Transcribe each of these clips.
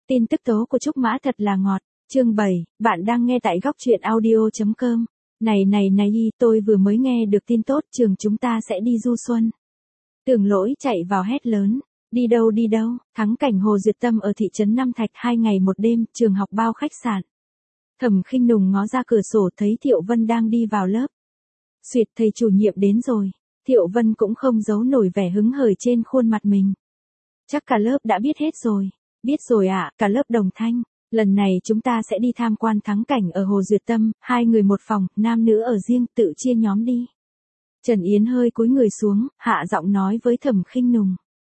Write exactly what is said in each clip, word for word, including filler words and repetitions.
Tin tức tố của Trúc Mã thật là ngọt. Chương bảy, bạn đang nghe tại góc truyện audio.com. Này này này, tôi vừa mới nghe được tin tốt, trường chúng ta sẽ đi du xuân. Tưởng Lỗi chạy vào hét lớn. Đi đâu đi đâu, thắng cảnh Hồ Duyệt Tâm ở thị trấn Nam Thạch hai ngày một đêm, trường học bao khách sạn. Thẩm Khinh Nùng ngó ra cửa sổ thấy Thiệu Vân đang đi vào lớp. Xuyệt, thầy chủ nhiệm đến rồi. Thiệu Vân cũng không giấu nổi vẻ hứng hởi trên khuôn mặt mình. Chắc cả lớp đã biết hết rồi. Biết rồi ạ, à, cả lớp đồng thanh. Lần này chúng ta sẽ đi tham quan thắng cảnh ở Hồ Duyệt Tâm, hai người một phòng, nam nữ ở riêng, tự chia nhóm đi. Trần Yến hơi cúi người xuống, hạ giọng nói với Thẩm Khinh Nùng.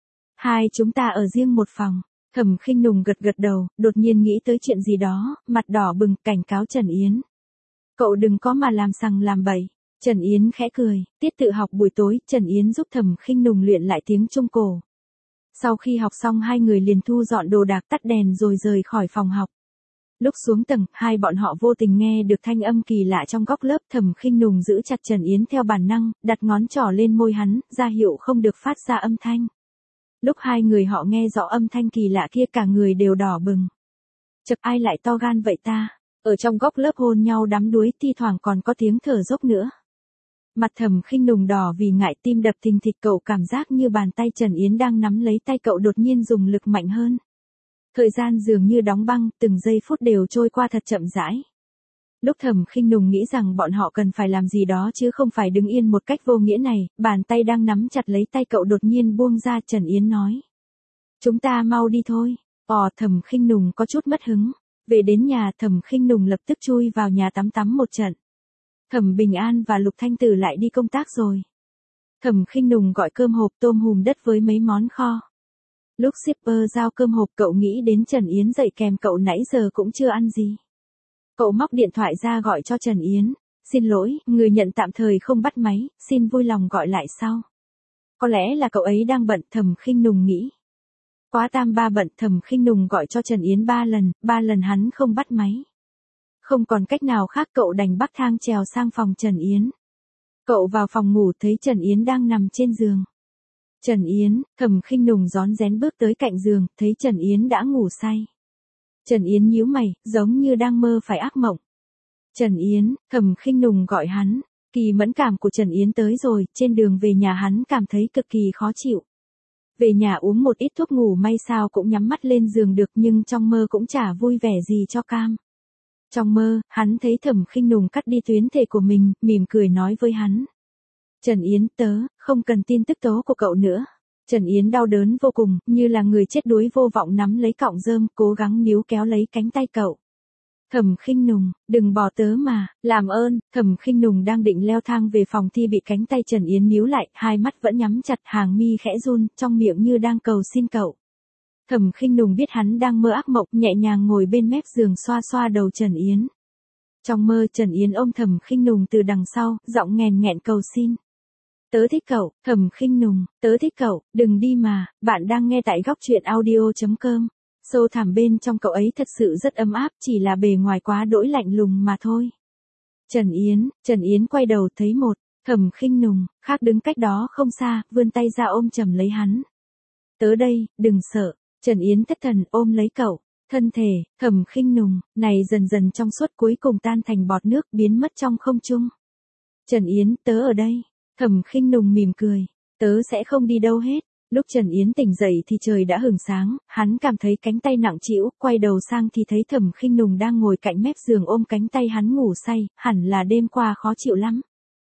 Hai chúng ta ở riêng một phòng. Thẩm Khinh Nùng gật gật đầu, đột nhiên nghĩ tới chuyện gì đó, mặt đỏ bừng, cảnh cáo Trần Yến. Cậu đừng có mà làm sằng làm bậy. Trần Yến khẽ cười, tiết tự học buổi tối, Trần Yến giúp Thẩm Khinh Nùng luyện lại tiếng Trung Cổ. Sau khi học xong hai người liền thu dọn đồ đạc, tắt đèn rồi rời khỏi phòng học. Lúc xuống tầng, hai bọn họ vô tình nghe được thanh âm kỳ lạ trong góc lớp. Thẩm Khinh Nùng giữ chặt Trần Yến theo bản năng, đặt ngón trỏ lên môi hắn, ra hiệu không được phát ra âm thanh. Lúc hai người họ nghe rõ âm thanh kỳ lạ kia cả người đều đỏ bừng. Chật, ai lại to gan vậy ta? Ở trong góc lớp hôn nhau đắm đuối, thi thoảng còn có tiếng thở dốc nữa. Mặt Thẩm Khinh Nùng đỏ vì ngại, tim đập thình thịch, cậu cảm giác như bàn tay Trần Yến đang nắm lấy tay cậu đột nhiên dùng lực mạnh hơn. Thời gian dường như đóng băng, từng giây phút đều trôi qua thật chậm rãi. Lúc Thẩm Khinh Nùng nghĩ rằng bọn họ cần phải làm gì đó chứ không phải đứng yên một cách vô nghĩa này, bàn tay đang nắm chặt lấy tay cậu đột nhiên buông ra. Trần Yến nói. Chúng ta mau đi thôi. Ồ, Thẩm Khinh Nùng có chút mất hứng. Về đến nhà, Thẩm Khinh Nùng lập tức chui vào nhà tắm tắm một trận. Thẩm Bình An và Lục Thanh Tử lại đi công tác rồi. Thẩm Khinh Nùng gọi cơm hộp tôm hùm đất với mấy món kho. Lúc shipper giao cơm hộp cậu nghĩ đến Trần Yến dậy kèm cậu nãy giờ cũng chưa ăn gì. Cậu móc điện thoại ra gọi cho Trần Yến. Xin lỗi, người nhận tạm thời không bắt máy, xin vui lòng gọi lại sau. Có lẽ là cậu ấy đang bận, Thẩm Khinh Nùng nghĩ. Quá tam ba bận, Thẩm Khinh Nùng gọi cho Trần Yến ba lần, ba lần hắn không bắt máy. Không còn cách nào khác, cậu đành bắc thang trèo sang phòng Trần Yến. Cậu vào phòng ngủ thấy Trần Yến đang nằm trên giường. Trần Yến, Thẩm Khinh Nùng rón rén bước tới cạnh giường, thấy Trần Yến đã ngủ say. Trần Yến nhíu mày, giống như đang mơ phải ác mộng. Trần Yến, Thẩm Khinh Nùng gọi hắn. Kỳ mẫn cảm của Trần Yến tới rồi, trên đường về nhà hắn cảm thấy cực kỳ khó chịu. Về nhà uống một ít thuốc ngủ may sao cũng nhắm mắt lên giường được, nhưng trong mơ cũng chả vui vẻ gì cho cam. Trong mơ, hắn thấy Thẩm Khinh Nùng cắt đi tuyến thể của mình, mỉm cười nói với hắn. Trần Yến, tớ, không cần tin tức tố của cậu nữa. Trần Yến đau đớn vô cùng, như là người chết đuối vô vọng nắm lấy cọng rơm, cố gắng níu kéo lấy cánh tay cậu. Thẩm Khinh Nùng, đừng bỏ tớ mà, làm ơn. Thẩm Khinh Nùng đang định leo thang về phòng thì bị cánh tay Trần Yến níu lại, hai mắt vẫn nhắm chặt, hàng mi khẽ run, trong miệng như đang cầu xin cậu. Thẩm Khinh Nùng biết hắn đang mơ ác mộng, nhẹ nhàng ngồi bên mép giường xoa xoa đầu Trần Yến. Trong mơ Trần Yến ôm Thẩm Khinh Nùng từ đằng sau, giọng nghèn nghẹn cầu xin. Tớ thích cậu, Thẩm Khinh Nùng, tớ thích cậu, đừng đi mà. Bạn đang nghe tại góc truyện audio.com. Sâu thẳm bên trong cậu ấy thật sự rất ấm áp, chỉ là bề ngoài quá đỗi lạnh lùng mà thôi. Trần Yến, Trần Yến quay đầu thấy một, Thẩm Khinh Nùng, khác đứng cách đó không xa, vươn tay ra ôm chầm lấy hắn. Tớ đây, đừng sợ. Trần Yến thất thần ôm lấy cậu. Thân thể, Thẩm Khinh Nùng, này dần dần trong suốt cuối cùng tan thành bọt nước, biến mất trong không trung. Trần Yến, tớ ở đây. Thẩm Khinh Nùng mỉm cười. Tớ sẽ không đi đâu hết. Lúc Trần Yến tỉnh dậy thì trời đã hửng sáng, hắn cảm thấy cánh tay nặng trĩu, quay đầu sang thì thấy Thẩm Khinh Nùng đang ngồi cạnh mép giường ôm cánh tay hắn ngủ say, hẳn là đêm qua khó chịu lắm.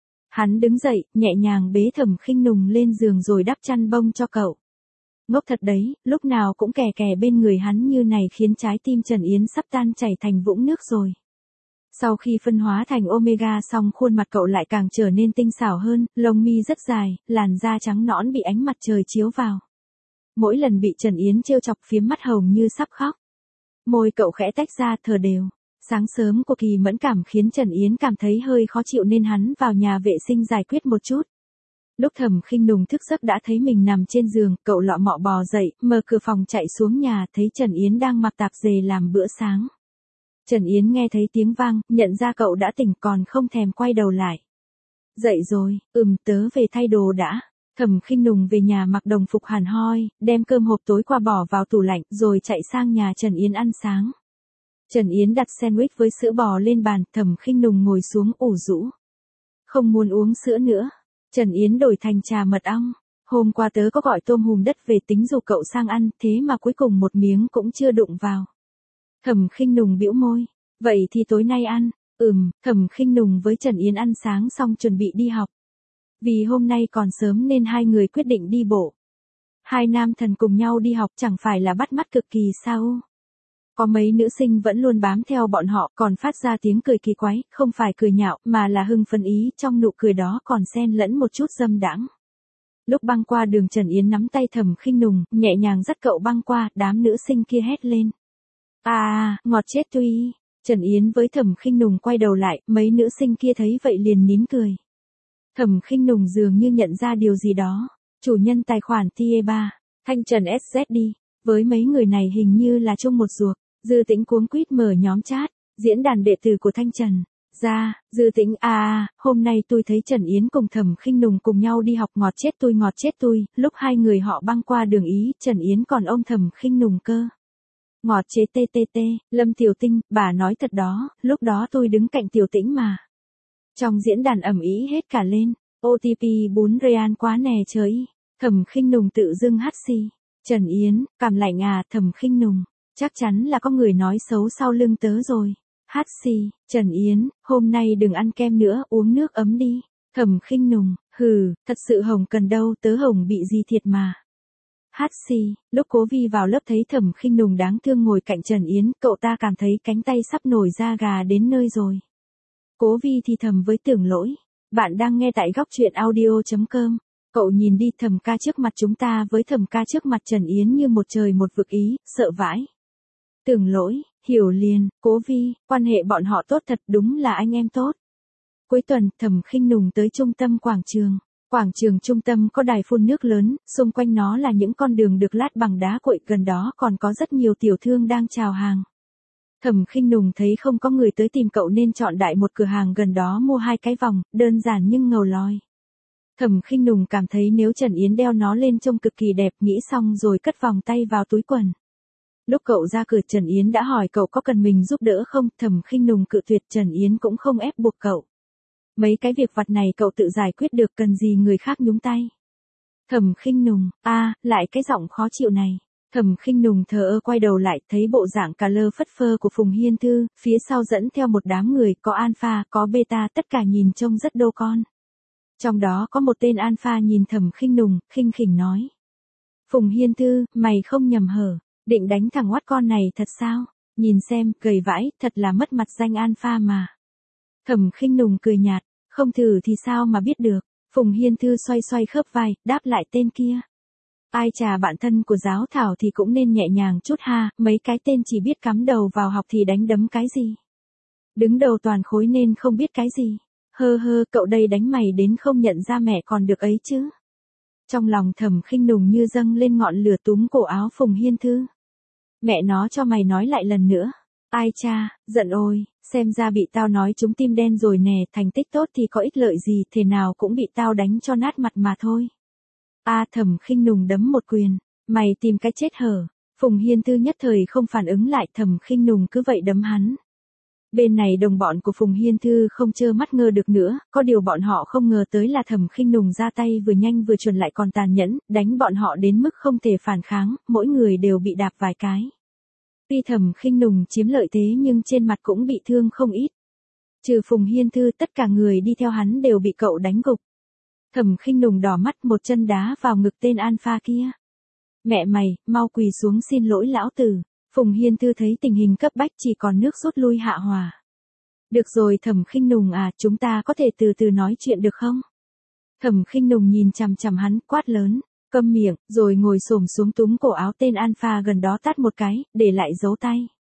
Hắn đứng dậy, nhẹ nhàng bế Thẩm Khinh Nùng lên giường rồi đắp chăn bông cho cậu. Ngốc thật đấy, lúc nào cũng kè kè bên người hắn như này khiến trái tim Trần Yến sắp tan chảy thành vũng nước rồi. Sau khi phân hóa thành Omega xong, khuôn mặt cậu lại càng trở nên tinh xảo hơn, lông mi rất dài, làn da trắng nõn bị ánh mặt trời chiếu vào. Mỗi lần bị Trần Yến trêu chọc phiếm mắt hồng như sắp khóc. Môi cậu khẽ tách ra thở đều. Sáng sớm của Kỳ mẫn cảm khiến Trần Yến cảm thấy hơi khó chịu nên hắn vào nhà vệ sinh giải quyết một chút. Lúc Thẩm Khinh Nùng thức giấc đã thấy mình nằm trên giường, cậu lọ mọ bò dậy, mở cửa phòng chạy xuống nhà, thấy Trần Yến đang mặc tạp dề làm bữa sáng. Trần Yến nghe thấy tiếng vang, nhận ra cậu đã tỉnh còn không thèm quay đầu lại. Dậy rồi, ừm tớ về thay đồ đã. Thẩm Khinh Nùng về nhà mặc đồng phục hàn hoi, đem cơm hộp tối qua bỏ vào tủ lạnh rồi chạy sang nhà Trần Yến ăn sáng. Trần Yến đặt sandwich với sữa bò lên bàn, Thẩm Khinh Nùng ngồi xuống ủ rũ. Không muốn uống sữa nữa. Trần Yến đổi thành trà mật ong. Hôm qua tớ có gọi tôm hùm đất về tính rủ cậu sang ăn, thế mà cuối cùng một miếng cũng chưa đụng vào. Thẩm Khinh Nùng bĩu môi. Vậy thì tối nay ăn. Ừm, Thẩm Khinh Nùng với Trần Yến ăn sáng xong chuẩn bị đi học. Vì hôm nay còn sớm nên hai người quyết định đi bộ. Hai nam thần cùng nhau đi học chẳng phải là bắt mắt cực kỳ sao? Có mấy nữ sinh vẫn luôn bám theo bọn họ, còn phát ra tiếng cười kỳ quái, không phải cười nhạo mà là hưng phấn ý, trong nụ cười đó còn xen lẫn một chút dâm đãng. Lúc băng qua đường Trần Yến nắm tay Thẩm Khinh Nùng, nhẹ nhàng dắt cậu băng qua, đám nữ sinh kia hét lên. À, ngọt chết tuy. Trần Yến với Thẩm Khinh Nùng quay đầu lại, mấy nữ sinh kia thấy vậy liền nín cười. Thẩm Khinh Nùng dường như nhận ra điều gì đó. Chủ nhân tài khoản tê e ba, Thanh Trần ét dét đi. Với mấy người này hình như là chung một ruột. Dư Tĩnh cuống quýt mở nhóm chat. Diễn đàn đệ tử của Thanh Trần. Ra, Dư Tĩnh à, hôm nay tôi thấy Trần Yến cùng Thẩm Khinh Nùng cùng nhau đi học, ngọt chết tôi ngọt chết tôi. Lúc hai người họ băng qua đường Ý, Trần Yến còn ôm Thẩm Khinh Nùng cơ. Ngọt chế tê tê tê, Lâm Tiểu Tinh, bà nói thật đó, lúc đó tôi đứng cạnh Tiểu Tĩnh mà. Trong diễn đàn ầm ĩ hết cả lên, ô tê pê bốn real quá nè trời. Thẩm Khinh Nùng tự dưng hắt xì. Trần Yến, cảm lạnh à, Thẩm Khinh Nùng, chắc chắn là có người nói xấu sau lưng tớ rồi. Hát xì, Trần Yến, hôm nay đừng ăn kem nữa, uống nước ấm đi. Thẩm Khinh Nùng, hừ, thật sự Hồng cần đâu, tớ Hồng bị gì thiệt mà. Hát xì, lúc Cố Vi vào lớp thấy Thẩm Khinh Nùng đáng thương ngồi cạnh Trần Yến, cậu ta cảm thấy cánh tay sắp nổi da gà đến nơi rồi. Cố Vi thì thầm với Tưởng Lỗi. Bạn đang nghe tại góc truyện audio chấm com. Cậu nhìn đi, Thẩm ca trước mặt chúng ta với Thẩm ca trước mặt Trần Yến như một trời một vực ý, sợ vãi. Tưởng Lỗi, hiểu liền, Cố Vi, quan hệ bọn họ tốt thật, đúng là anh em tốt. Cuối tuần, Thẩm Khinh Nùng tới trung tâm quảng trường. Quảng trường trung tâm có đài phun nước lớn, xung quanh nó là những con đường được lát bằng đá cuội, gần đó còn có rất nhiều tiểu thương đang chào hàng. Thẩm Khinh Nùng thấy không có người tới tìm cậu nên chọn đại một cửa hàng gần đó mua hai cái vòng, đơn giản nhưng ngầu lòi. Thẩm Khinh Nùng cảm thấy nếu Trần Yến đeo nó lên trông cực kỳ đẹp, nghĩ xong rồi cất vòng tay vào túi quần. Lúc cậu ra cửa Trần Yến đã hỏi cậu có cần mình giúp đỡ không, Thẩm Khinh Nùng cự tuyệt, Trần Yến cũng không ép buộc cậu. Mấy cái việc vặt này cậu tự giải quyết được, cần gì người khác nhúng tay. Thẩm Khinh Nùng, a, à, lại cái giọng khó chịu này. Thẩm Khinh Nùng thờ ơ quay đầu lại, thấy bộ dạng cà lơ phất phơ của Phùng Hiên Thư, phía sau dẫn theo một đám người, có alpha, có beta, tất cả nhìn trông rất đô con. Trong đó có một tên alpha nhìn Thẩm Khinh Nùng, khinh khỉnh nói. Phùng Hiên Thư, mày không nhầm hở, định đánh thằng oát con này thật sao? Nhìn xem, gầy vãi, thật là mất mặt danh alpha mà. Thẩm Khinh Nùng cười nhạt, không thử thì sao mà biết được. Phùng Hiên Thư xoay xoay khớp vai, đáp lại tên kia. Ai chà, bạn thân của giáo thảo thì cũng nên nhẹ nhàng chút ha, mấy cái tên chỉ biết cắm đầu vào học thì đánh đấm cái gì. Đứng đầu toàn khối nên không biết cái gì. Hơ hơ, cậu đây đánh mày đến không nhận ra mẹ còn được ấy chứ. Trong lòng Thẩm Khinh Nùng như dâng lên ngọn lửa, túm cổ áo Phùng Hiên Thư. Mẹ nó cho mày nói lại lần nữa. Ai cha, giận ôi, xem ra bị tao nói trúng tim đen rồi nè, thành tích tốt thì có ích lợi gì, thế nào cũng bị tao đánh cho nát mặt mà thôi. A à, Thẩm Khinh Nùng đấm một quyền, mày tìm cái chết hở. Phùng Hiên Thư nhất thời không phản ứng lại, Thẩm Khinh Nùng cứ vậy đấm hắn. Bên này đồng bọn của Phùng Hiên Thư không trơ mắt ngơ được nữa, có điều bọn họ không ngờ tới là Thẩm Khinh Nùng ra tay vừa nhanh vừa chuẩn lại còn tàn nhẫn, đánh bọn họ đến mức không thể phản kháng, mỗi người đều bị đạp vài cái. Tuy Thẩm Khinh Nùng chiếm lợi thế nhưng trên mặt cũng bị thương không ít. Trừ Phùng Hiên Thư, tất cả người đi theo hắn đều bị cậu đánh gục. Thẩm Khinh Nùng đỏ mắt, một chân đá vào ngực tên alpha kia. Mẹ mày, mau quỳ xuống xin lỗi lão tử. Phùng Hiên Thư thấy tình hình cấp bách chỉ còn nước rút lui hạ hòa. Được rồi Thẩm Khinh Nùng à, chúng ta có thể từ từ nói chuyện được không? Thẩm Khinh Nùng nhìn chằm chằm hắn, quát lớn. Câm miệng, rồi ngồi xổm xuống túm cổ áo tên alpha gần đó tát một cái, để lại dấu tay.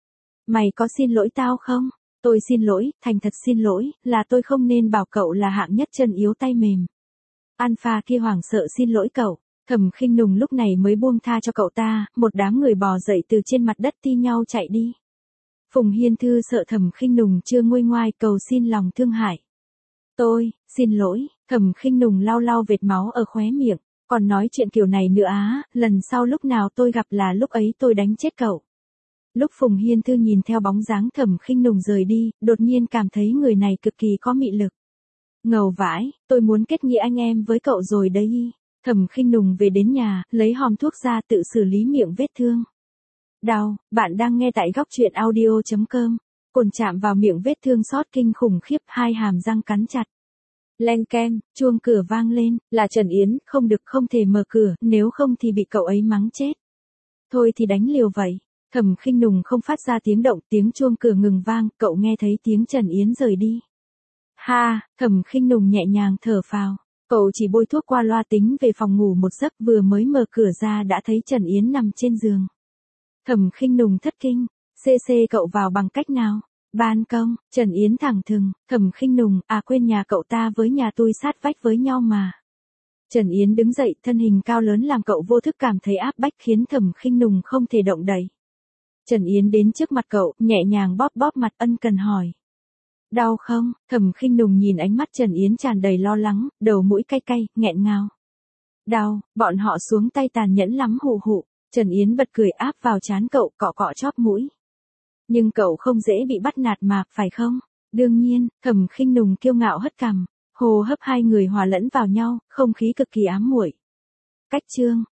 Mày có xin lỗi tao không? Tôi xin lỗi, thành thật xin lỗi, là tôi không nên bảo cậu là hạng nhất chân yếu tay mềm. Alpha kia hoảng sợ xin lỗi cậu. Thẩm Khinh Nùng lúc này mới buông tha cho cậu ta, một đám người bò dậy từ trên mặt đất thi nhau chạy đi. Phùng Hiên Thư sợ Thẩm Khinh Nùng chưa nguôi ngoai cầu xin lòng thương hại. Tôi, xin lỗi, Thẩm Khinh Nùng lau lau vệt máu ở khóe miệng. Còn nói chuyện kiểu này nữa á, lần sau lúc nào tôi gặp là lúc ấy tôi đánh chết cậu. Lúc Phùng Hiên Thư nhìn theo bóng dáng Thẩm Khinh Nùng rời đi, đột nhiên cảm thấy người này cực kỳ có mị lực. Ngầu vãi, tôi muốn kết nghĩa anh em với cậu rồi đấy. Thẩm Khinh Nùng về đến nhà, lấy hòm thuốc ra tự xử lý miệng vết thương. Đau, bạn đang nghe tại góc truyện audio chấm com. Cồn chạm vào miệng vết thương xót kinh khủng khiếp, hai hàm răng cắn chặt. Leng keng, chuông cửa vang lên, là Trần Yến, không được, không thể mở cửa, nếu không thì bị cậu ấy mắng chết. Thôi thì đánh liều vậy. Thẩm Khinh Nùng không phát ra tiếng động, tiếng chuông cửa ngừng vang, cậu nghe thấy tiếng Trần Yến rời đi. Ha, Thẩm Khinh Nùng nhẹ nhàng thở phào. Cậu chỉ bôi thuốc qua loa tính về phòng ngủ một giấc, vừa mới mở cửa ra đã thấy Trần Yến nằm trên giường. Thẩm Khinh Nùng thất kinh, xê xê cậu vào bằng cách nào? Ban công, Trần Yến thẳng thừng, Thẩm Khinh Nùng, à quên, nhà cậu ta với nhà tôi sát vách với nhau mà. Trần Yến đứng dậy, thân hình cao lớn làm cậu vô thức cảm thấy áp bách khiến Thẩm Khinh Nùng không thể động đậy. Trần Yến đến trước mặt cậu, nhẹ nhàng bóp bóp mặt, ân cần hỏi. Đau không? Thẩm Khinh Nùng nhìn ánh mắt Trần Yến tràn đầy lo lắng, đầu mũi cay cay, nghẹn ngào. Đau, bọn họ xuống tay tàn nhẫn lắm hụ hụ. Trần Yến bật cười áp vào trán cậu, cọ cọ chóp mũi. Nhưng cậu không dễ bị bắt nạt mà, phải không? Đương nhiên, Thẩm Khinh Nùng kiêu ngạo hất cằm, hô hấp hai người hòa lẫn vào nhau, không khí cực kỳ ám muội. Cách chương,